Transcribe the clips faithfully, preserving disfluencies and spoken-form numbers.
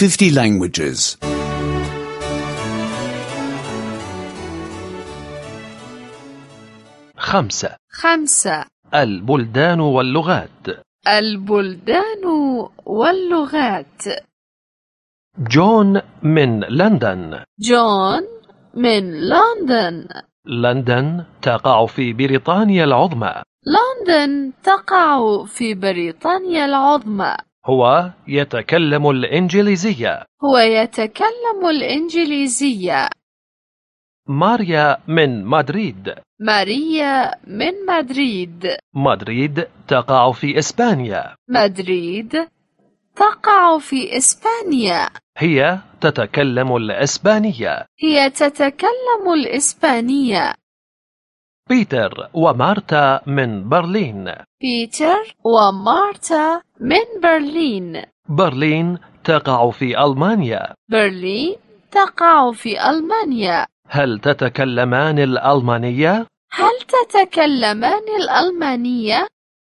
fifty languages. خمسة. خمسة. البلدان واللغات. البلدان واللغات. جون من لندن. جون من لندن. لندن تقع في بريطانيا العظمى. لندن تقع في بريطانيا العظمى. هو يتكلم الإنجليزية. هو يتكلم الإنجليزية. ماريا من مدريد. ماريا من مدريد. مدريد تقع في إسبانيا. مدريد تقع في إسبانيا. هي تتكلم الإسبانية. هي تتكلم الإسبانية. بيتر ومارتا من برلين. بيتر ومارتا من برلين. برلين تقع في ألمانيا. برلين تقع في ألمانيا. هل تتكلمان الألمانية؟ هل تتكلمان الألمانية؟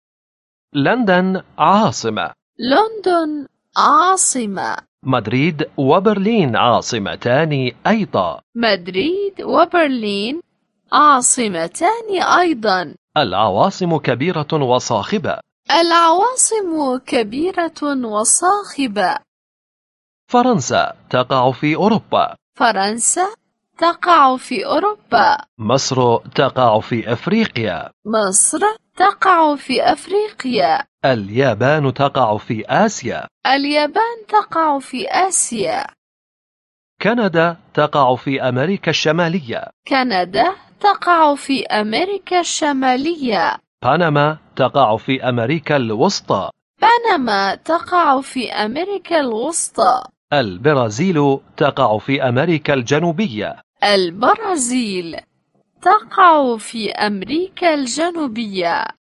لندن عاصمة. لندن عاصمة. مدريد وبرلين عاصمتان أيضا. مدريد وبرلين عاصمتان أيضا. العواصم كبيرة وصاخبة. العواصم كبيرة وصاخبة. فرنسا تقع في أوروبا. فرنسا تقع في أوروبا. مصر تقع في أفريقيا. مصر تقع في أفريقيا. اليابان تقع في آسيا. اليابان تقع في آسيا. كندا تقع في أمريكا الشمالية. كندا تقع في أمريكا الشمالية. بنما تقع في أمريكا الوسطى. بنما تقع في أمريكا الوسطى. البرازيل تقع في أمريكا الجنوبية. البرازيل تقع في أمريكا الجنوبية.